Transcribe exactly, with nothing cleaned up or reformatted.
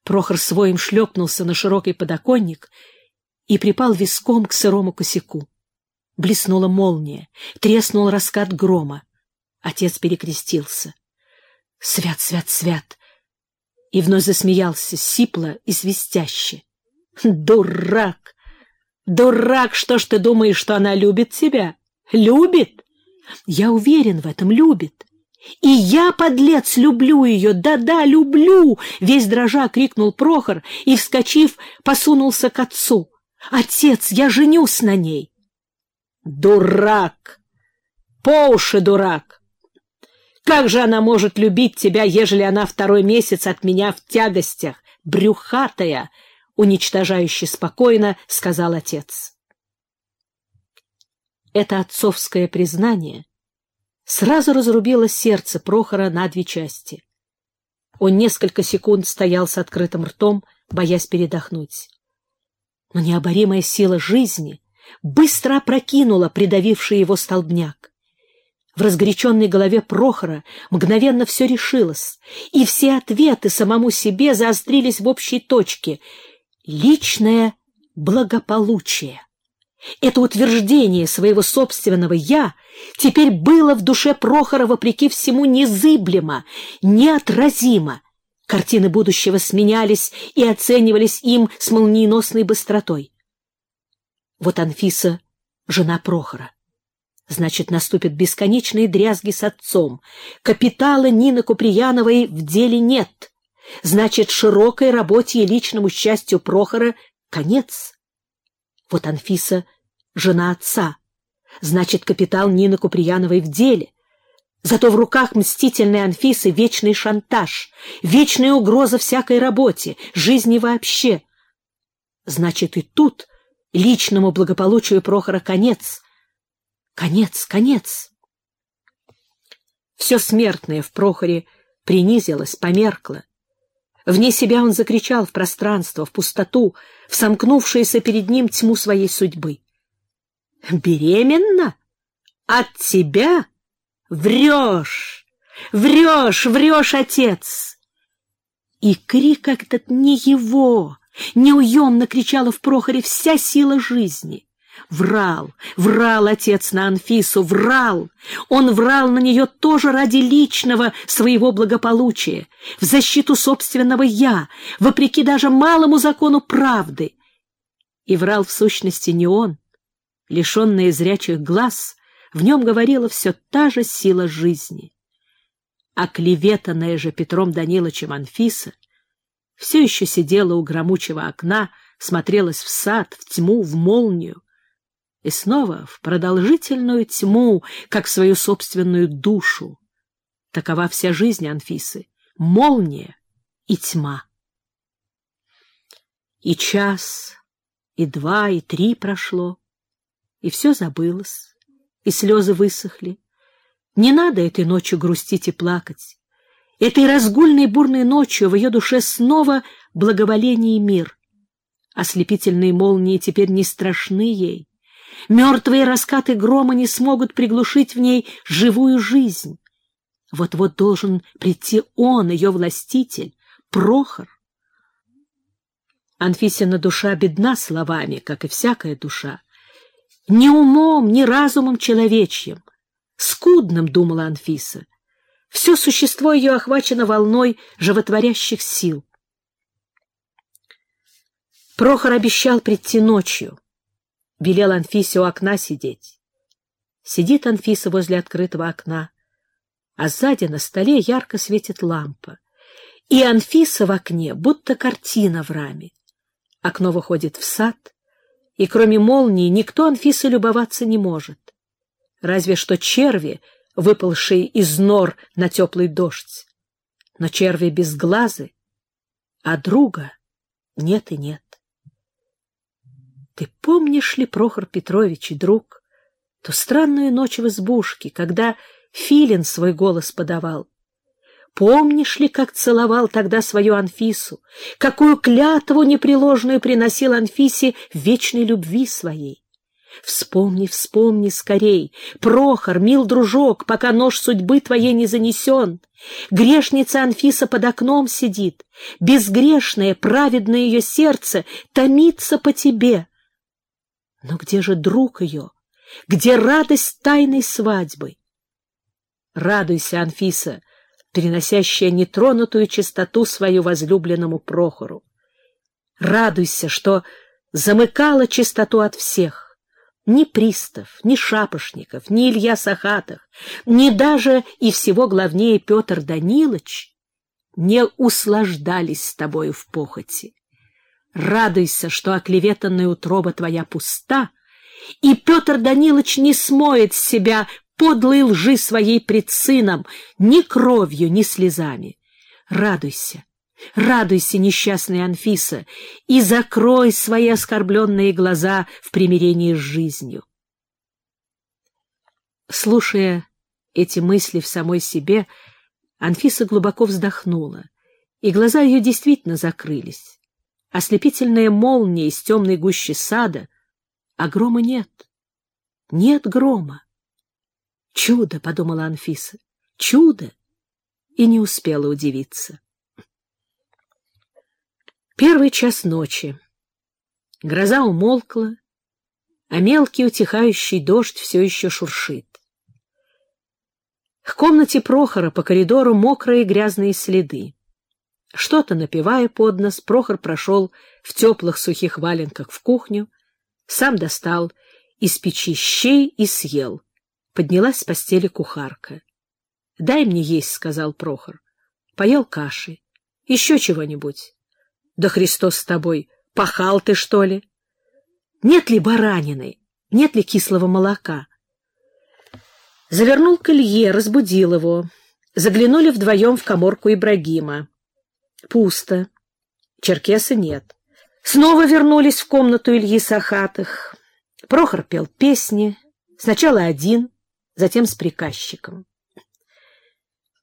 Прохор своим шлепнулся на широкий подоконник и припал виском к сырому косяку. Блеснула молния, треснул раскат грома. Отец перекрестился. «Свят, свят, свят!» И вновь засмеялся, сипло и свистяще. «Дурак! Дурак! Что ж ты думаешь, что она любит тебя? Любит? Я уверен в этом, любит. И я, подлец, люблю ее, да-да, люблю!» Весь дрожа крикнул Прохор и, вскочив, посунулся к отцу. «Отец, я женюсь на ней!» «Дурак! По уши дурак! Как же она может любить тебя, ежели она второй месяц от меня в тягостях, брюхатая?» Уничтожающе спокойно сказал отец. Это отцовское признание сразу разрубило сердце Прохора на две части. Он несколько секунд стоял с открытым ртом, боясь передохнуть. Но необоримая сила жизни быстро опрокинула придавивший его столбняк. В разгоряченной голове Прохора мгновенно все решилось, и все ответы самому себе заострились в общей точке — личное благополучие. Это утверждение своего собственного «я» теперь было в душе Прохора вопреки всему незыблемо, неотразимо. Картины будущего сменялись и оценивались им с молниеносной быстротой. Вот Анфиса — жена Прохора. Значит, наступят бесконечные дрязги с отцом. Капитала Нины Куприяновой в деле нет. Значит, широкой работе и личному счастью Прохора конец. Вот Анфиса — жена отца. Значит, капитал Нины Куприяновой в деле. Зато в руках мстительной Анфисы вечный шантаж, вечная угроза всякой работе, жизни вообще. Значит, и тут личному благополучию Прохора конец. Конец, конец. Все смертное в Прохоре принизилось, померкло. Вне себя он закричал в пространство, в пустоту, в сомкнувшуюся перед ним тьму своей судьбы. «Беременна? От тебя? Врешь! Врешь! Врешь, отец!» И крик этот не его, неуемно кричала в Прохоре вся сила жизни. Врал, врал отец на Анфису, врал. Он врал на нее тоже ради личного своего благополучия, в защиту собственного «я», вопреки даже малому закону правды. И врал в сущности не он. Лишенная зрячих глаз, в нем говорила все та же сила жизни. А клеветанная же Петром Даниловичем Анфиса все еще сидела у громучего окна, смотрелась в сад, в тьму, в молнию, и снова в продолжительную тьму, как в свою собственную душу. Такова вся жизнь Анфисы — молния и тьма. И час, и два, и три прошло, и все забылось, и слезы высохли. Не надо этой ночью грустить и плакать. Этой разгульной бурной ночью в ее душе снова благоволение и мир. Ослепительные молнии теперь не страшны ей. Мертвые раскаты грома не смогут приглушить в ней живую жизнь. Вот-вот должен прийти он, ее властитель, Прохор. Анфисина душа бедна словами, как и всякая душа. Ни умом, ни разумом человечьим. Скудным, думала Анфиса. Все существо ее охвачено волной животворящих сил. Прохор обещал прийти ночью. Велел Анфисе у окна сидеть. Сидит Анфиса возле открытого окна, а сзади на столе ярко светит лампа. И Анфиса в окне, будто картина в раме. Окно выходит в сад, и кроме молнии никто Анфисы любоваться не может. Разве что черви, выпалшие из нор на теплый дождь. Но черви безглазы, а друга нет и нет. Ты помнишь ли, Прохор Петрович, друг, ту странную ночь в избушке, когда филин свой голос подавал? Помнишь ли, как целовал тогда свою Анфису, какую клятву непреложную приносил Анфисе в вечной любви своей? Вспомни, вспомни скорей, Прохор, мил дружок, пока нож судьбы твоей не занесен. Грешница Анфиса под окном сидит, безгрешное, праведное ее сердце томится по тебе. Но где же друг ее? Где радость тайной свадьбы? Радуйся, Анфиса, переносящая нетронутую чистоту свою возлюбленному Прохору. Радуйся, что замыкала чистоту от всех. Ни Пристав, ни Шапошников, ни Илья Сахатых, ни даже и всего главнее Петр Данилович не услаждались с тобою в похоти. Радуйся, что оклеветанная утроба твоя пуста, и Петр Данилович не смоет с себя подлой лжи своей пред сыном ни кровью, ни слезами. Радуйся, радуйся, несчастная Анфиса, и закрой свои оскорбленные глаза в примирении с жизнью. Слушая эти мысли в самой себе, Анфиса глубоко вздохнула, и глаза ее действительно закрылись. Ослепительная молния из темной гущи сада, а грома нет. Нет грома. «Чудо!» — подумала Анфиса. «Чудо!» И не успела удивиться. Первый час ночи. Гроза умолкла, а мелкий утихающий дождь все еще шуршит. К комнате Прохора по коридору мокрые грязные следы. Что-то напевая под нос, Прохор прошел в теплых сухих валенках в кухню, сам достал из печи щей и съел. Поднялась с постели кухарка. — Дай мне есть, — сказал Прохор. Поел каши. — Еще чего-нибудь. — Да Христос с тобой, пахал ты, что ли? Нет ли баранины? Нет ли кислого молока? Завернул к Илье, разбудил его. Заглянули вдвоем в каморку Ибрагима. Пусто. Черкеса нет. Снова вернулись в комнату Ильи Сахатых. Прохор пел песни, сначала один, затем с приказчиком.